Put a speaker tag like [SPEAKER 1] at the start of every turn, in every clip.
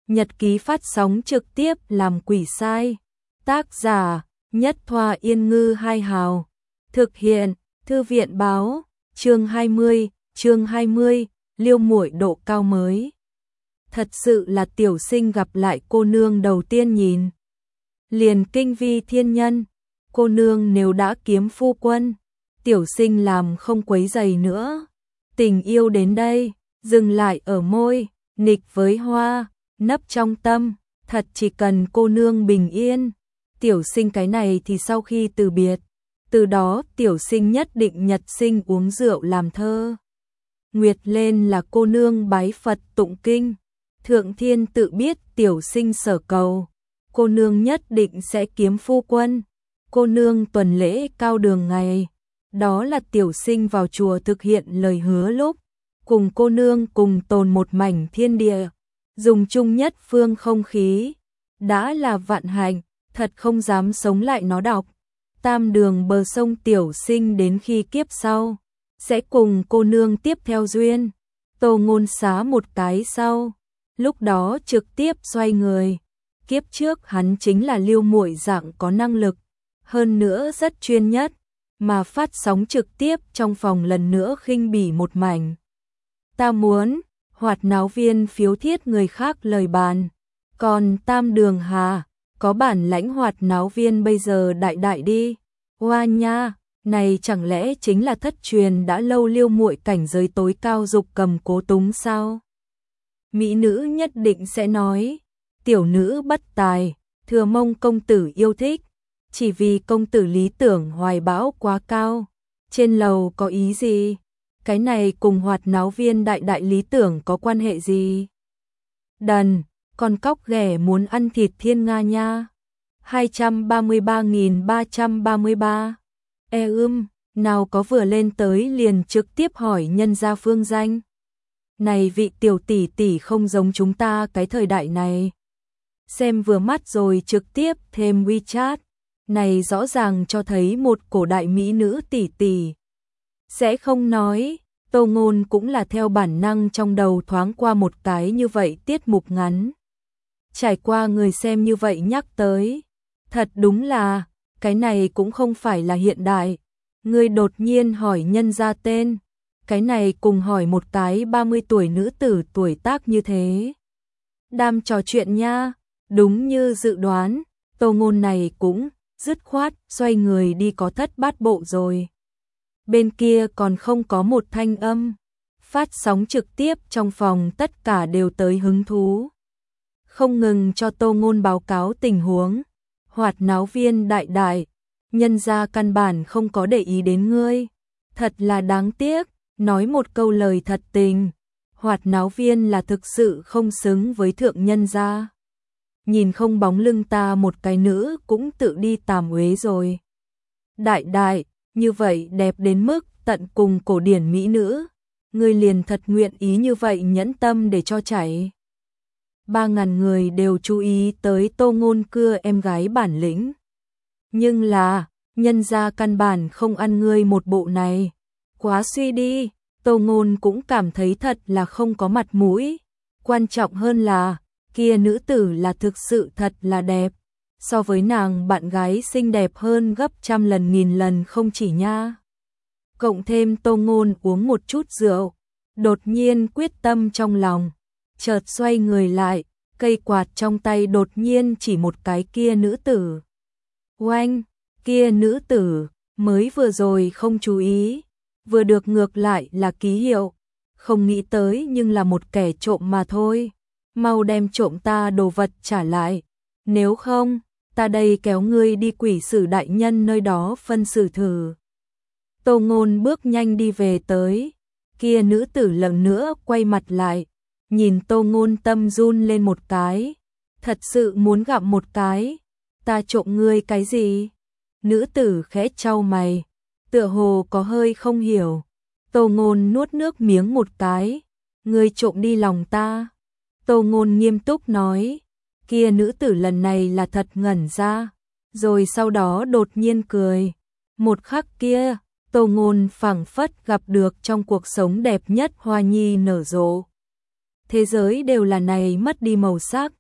[SPEAKER 1] Nhật ký phát sóng trực tiếp làm quỷ sai. Tác giả Nhất Thoa Yên Ngư Hai Hào. Thực hiện Thư viện Báo. Chương 20, Liêu muội độ cao mới. Thật sự là tiểu sinh gặp lại cô nương đầu tiên nhìn liền kinh vi thiên nhân. Cô nương nếu đã kiếm phu quân, tiểu sinh làm không quấy rầy nữa. Tình yêu đến đây, dừng lại ở môi, nịch với hoa, nấp trong tâm, thật chỉ cần cô nương bình yên. Tiểu sinh cái này thì sau khi từ biệt, từ đó tiểu sinh nhất định nhật sinh uống rượu làm thơ. Nguyệt lên là cô nương bái Phật tụng kinh, thượng thiên tự biết tiểu sinh sở cầu. Cô nương nhất định sẽ kiếm phu quân. Cô nương tuần lễ cao đường ngày, đó là tiểu sinh vào chùa thực hiện lời hứa lúc cùng cô nương cùng tồn một mảnh thiên địa, dùng chung nhất phương không khí, đã là vạn hạnh, thật không dám sống lại nó đọc. Tam đường bờ sông tiểu sinh đến khi kiếp sau sẽ cùng cô nương tiếp theo duyên. Tô Ngôn xá một cái sau, lúc đó trực tiếp xoay người. Kiếp trước hắn chính là Liêu muội dạng có năng lực, hơn nữa rất chuyên nhất, mà phát sóng trực tiếp trong phòng lần nữa khinh bỉ một mảnh. Ta muốn, hoạt náo viên phiếu thiết người khác lời bàn, còn Tam đường hà, có bản lãnh hoạt náo viên bây giờ đại đại đi. Hoa nha, này chẳng lẽ chính là thất truyền đã lâu Liêu muội cảnh giới tối cao dục cầm cố túng sao? Mỹ nữ nhất định sẽ nói, tiểu nữ bất tài, thừa mong công tử yêu thích, chỉ vì công tử lý tưởng hoài bão quá cao. Trên lầu có ý gì? Cái này cùng hoạt náo viên đại đại lý tưởng có quan hệ gì? Đần, con cóc ghẻ muốn ăn thịt thiên nga nha. 233.333. Nào có vừa lên tới liền trực tiếp hỏi nhân gia phương danh. Này vị tiểu tỷ tỷ không giống chúng ta cái thời đại này. Xem vừa mắt rồi trực tiếp thêm WeChat. Này rõ ràng cho thấy một cổ đại mỹ nữ tỷ tỷ. Sẽ không nói, Tô Ngôn cũng là theo bản năng trong đầu thoáng qua một cái như vậy tiết mục ngắn. Trải qua người xem như vậy nhắc tới. Thật đúng là, cái này cũng không phải là hiện đại. Người đột nhiên hỏi nhân gia tên. Cái này cùng hỏi một cái 30 tuổi nữ tử tuổi tác như thế. Đam trò chuyện nha, đúng như dự đoán, Tô Ngôn này cũng dứt khoát xoay người đi có thất bát bộ rồi. Bên kia còn không có một thanh âm. Phát sóng trực tiếp trong phòng tất cả đều tới hứng thú. Không ngừng cho Tô Ngôn báo cáo tình huống. Hoạt náo viên đại đại, nhân gia căn bản không có để ý đến ngươi. Thật là đáng tiếc, nói một câu lời thật tình. Hoạt náo viên là thực sự không xứng với thượng nhân gia. Nhìn không bóng lưng ta một cái nữ cũng tự đi tàm uế rồi. Đại đại, như vậy đẹp đến mức tận cùng cổ điển mỹ nữ. Ngươi liền thật nguyện ý như vậy nhẫn tâm để cho chảy. 3.000 người đều chú ý tới Tô Ngôn cưa em gái bản lĩnh. Nhưng là, nhân gia căn bản không ăn ngươi một bộ này. Quá suy đi, Tô Ngôn cũng cảm thấy thật là không có mặt mũi. Quan trọng hơn là, kia nữ tử là thực sự thật là đẹp. So với nàng bạn gái xinh đẹp hơn gấp trăm lần nghìn lần không chỉ nha. Cộng thêm Tô Ngôn uống một chút rượu, đột nhiên quyết tâm trong lòng. Chợt xoay người lại, cây quạt trong tay đột nhiên chỉ một cái kia nữ tử. Oanh, kia nữ tử, mới vừa rồi không chú ý, vừa được ngược lại là ký hiệu. Không nghĩ tới nhưng là một kẻ trộm mà thôi. Mau đem trộm ta đồ vật trả lại. Nếu không, ta đây kéo ngươi đi quỷ sử đại nhân nơi đó phân xử thử. Tô Ngôn bước nhanh đi về tới. Kia nữ tử lần nữa quay mặt lại. Nhìn Tô Ngôn tâm run lên một cái. Thật sự muốn gặp một cái. Ta trộm ngươi cái gì? Nữ tử khẽ chau mày. Tựa hồ có hơi không hiểu. Tô Ngôn nuốt nước miếng một cái. Ngươi trộm đi lòng ta. Tô Ngôn nghiêm túc nói. Kia nữ tử lần này là thật ngẩn ra. Rồi sau đó đột nhiên cười. Một khắc kia, Tô Ngôn phảng phất gặp được trong cuộc sống đẹp nhất hoa nhi nở rộ. Thế giới đều là này mất đi màu sắc,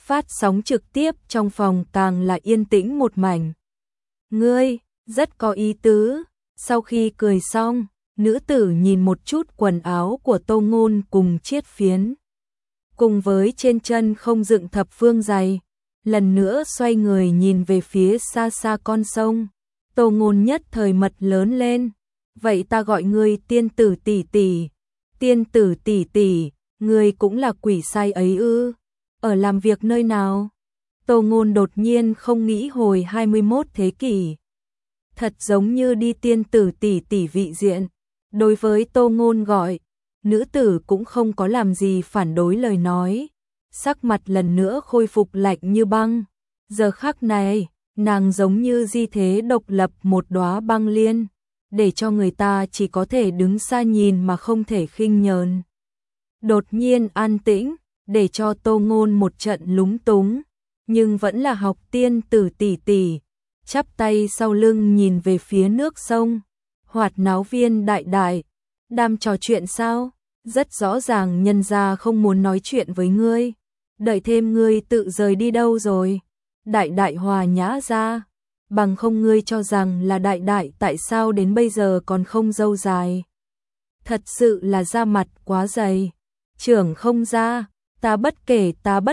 [SPEAKER 1] Phát sóng trực tiếp trong phòng càng là yên tĩnh một mảnh. Ngươi, rất có ý tứ. Sau khi cười xong, nữ tử nhìn một chút quần áo của Tô Ngôn cùng chiết phiến. Cùng với trên chân không dựng thập phương giày. Lần nữa xoay người nhìn về phía xa xa con sông. Tô Ngôn nhất thời mật lớn lên. Vậy ta gọi ngươi tiên tử tỷ tỷ. Tiên tử tỷ tỷ, ngươi cũng là quỷ sai ấy ư? Ở làm việc nơi nào? Tô Ngôn đột nhiên không nghĩ hồi 21 thế kỷ. Thật giống như đi tiên tử tỷ tỷ vị diện. Đối với Tô Ngôn gọi, nữ tử cũng không có làm gì phản đối lời nói. Sắc mặt lần nữa khôi phục lạnh như băng. Giờ khắc này, nàng giống như di thế độc lập một đóa băng liên, để cho người ta chỉ có thể đứng xa nhìn mà không thể khinh nhờn. Đột nhiên an tĩnh, để cho Tô Ngôn một trận lúng túng, nhưng vẫn là học tiên tử tỷ tỷ, chắp tay sau lưng nhìn về phía nước sông. Hoạt náo viên đại đại, đang trò chuyện sao? Rất rõ ràng nhân gia không muốn nói chuyện với ngươi. Đợi thêm ngươi tự rời đi đâu rồi? Đại đại hòa nhã ra. Bằng không ngươi cho rằng là đại đại tại sao đến bây giờ còn không râu dài? Thật sự là da mặt quá dày. Trưởng không ra, ta bất kể,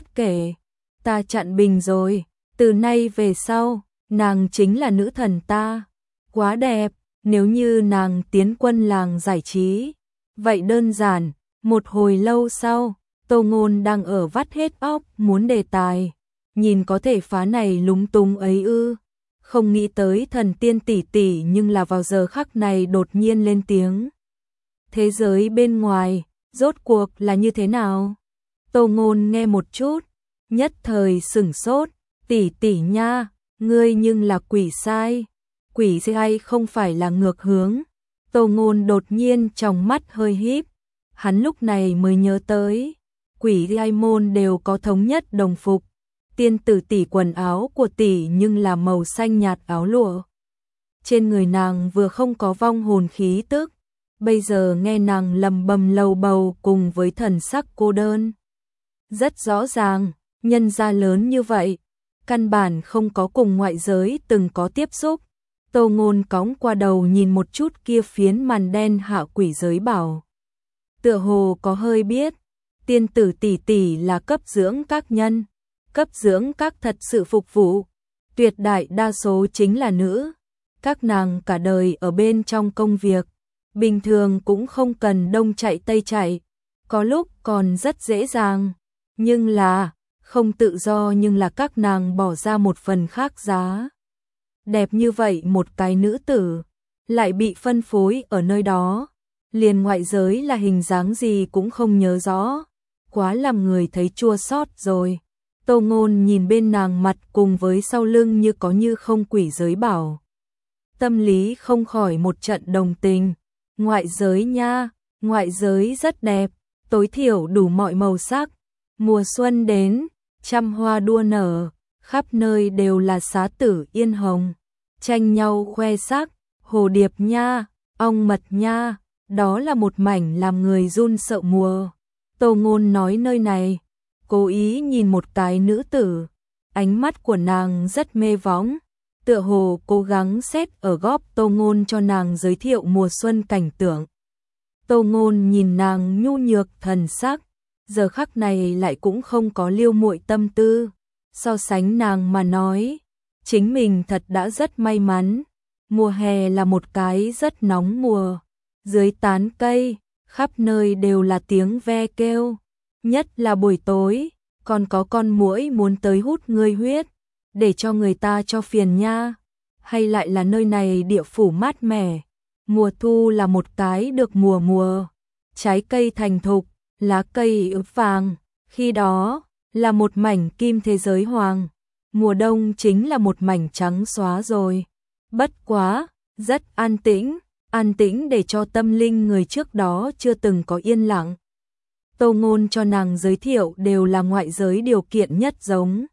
[SPEAKER 1] ta chặn bình rồi. Từ nay về sau, nàng chính là nữ thần ta. Quá đẹp, nếu như nàng tiến quân làng giải trí. Vậy đơn giản, một hồi lâu sau, Tô Ngôn đang ở vắt hết óc muốn đề tài. Nhìn có thể phá này lúng túng ấy ư? Không nghĩ tới thần tiên tỷ tỷ nhưng là vào giờ khắc này đột nhiên lên tiếng. Thế giới bên ngoài, rốt cuộc là như thế nào? Tô Ngôn nghe một chút, nhất thời sửng sốt. Tỷ tỷ nha, ngươi nhưng là quỷ sai. Quỷ sai không phải là ngược hướng. Tô Ngôn đột nhiên trong mắt hơi híp. Hắn lúc này mới nhớ tới, quỷ sai môn đều có thống nhất đồng phục. Tiên tử tỷ quần áo của tỷ nhưng là màu xanh nhạt áo lụa. Trên người nàng vừa không có vong hồn khí tức, bây giờ nghe nàng lầm bầm lầu bầu cùng với thần sắc cô đơn. Rất rõ ràng, nhân gia lớn như vậy, căn bản không có cùng ngoại giới từng có tiếp xúc. Tô Ngôn cõng qua đầu nhìn một chút kia phiến màn đen hạ quỷ giới bảo. Tựa hồ có hơi biết, tiên tử tỷ tỷ là cấp dưỡng các nhân. Cấp dưỡng các thật sự phục vụ, tuyệt đại đa số chính là nữ. Các nàng cả đời ở bên trong công việc, bình thường cũng không cần đông chạy tây chạy, có lúc còn rất dễ dàng. Nhưng là, không tự do nhưng là các nàng bỏ ra một phần khác giá. Đẹp như vậy một cái nữ tử, lại bị phân phối ở nơi đó, liền ngoại giới là hình dáng gì cũng không nhớ rõ. Quá làm người thấy chua xót rồi. Tô Ngôn nhìn bên nàng mặt cùng với sau lưng như có như không quỷ giới bảo. Tâm lý không khỏi một trận đồng tình. Ngoại giới nha, ngoại giới rất đẹp, tối thiểu đủ mọi màu sắc. Mùa xuân đến, trăm hoa đua nở, khắp nơi đều là xá tử yên hồng. Tranh nhau khoe sắc, hồ điệp nha, ong mật nha, đó là một mảnh làm người run sợ mùa. Tô Ngôn nói nơi này, cố ý nhìn một cái nữ tử, ánh mắt của nàng rất mê võng, tựa hồ cố gắng xét ở góp Tô Ngôn cho nàng giới thiệu mùa xuân cảnh tượng. Tô Ngôn nhìn nàng nhu nhược thần sắc, giờ khắc này lại cũng không có liêu muội tâm tư, so sánh nàng mà nói, chính mình thật đã rất may mắn. Mùa hè là một cái rất nóng mùa, dưới tán cây, khắp nơi đều là tiếng ve kêu. Nhất là buổi tối, còn có con muỗi muốn tới hút ngươi huyết, để cho người ta cho phiền nha. Hay lại là nơi này địa phủ mát mẻ, mùa thu là một cái được mùa, trái cây thành thục, lá cây ướp vàng, khi đó là một mảnh kim thế giới hoàng, mùa đông chính là một mảnh trắng xóa rồi. Bất quá, rất an tĩnh để cho tâm linh người trước đó chưa từng có yên lặng. Tô Ngôn cho nàng giới thiệu đều là ngoại giới điều kiện nhất giống.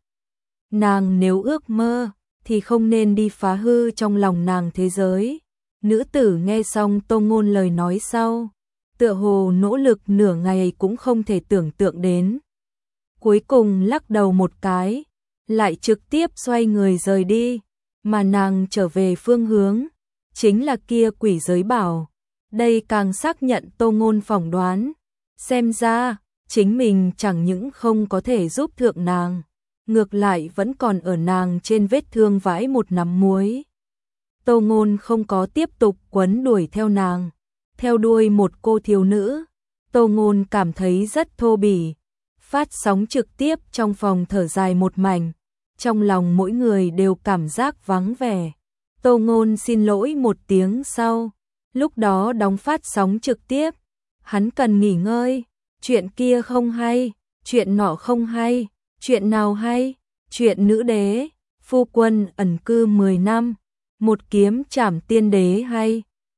[SPEAKER 1] Nàng nếu ước mơ, thì không nên đi phá hư trong lòng nàng thế giới. Nữ tử nghe xong Tô Ngôn lời nói sau, tựa hồ nỗ lực nửa ngày cũng không thể tưởng tượng đến. cuối cùng lắc đầu một cái, lại trực tiếp xoay người rời đi, mà nàng trở về phương hướng, chính là kia quỷ giới bảo. Đây càng xác nhận Tô Ngôn phỏng đoán, xem ra, chính mình chẳng những không có thể giúp thượng nàng, ngược lại vẫn còn ở nàng trên vết thương vãi một nắm muối. Tô Ngôn không có tiếp tục quấn đuổi theo nàng, theo đuôi một cô thiếu nữ, Tô Ngôn cảm thấy rất thô bỉ. Phát sóng trực tiếp trong phòng thở dài một mảnh, trong lòng mỗi người đều cảm giác vắng vẻ. Tô Ngôn xin lỗi một tiếng sau, lúc đó đóng phát sóng trực tiếp, hắn cần nghỉ ngơi, chuyện kia không hay, chuyện nọ không hay, chuyện nào hay, chuyện nữ đế, phu quân ẩn cư 10 năm, một kiếm trảm tiên đế hay.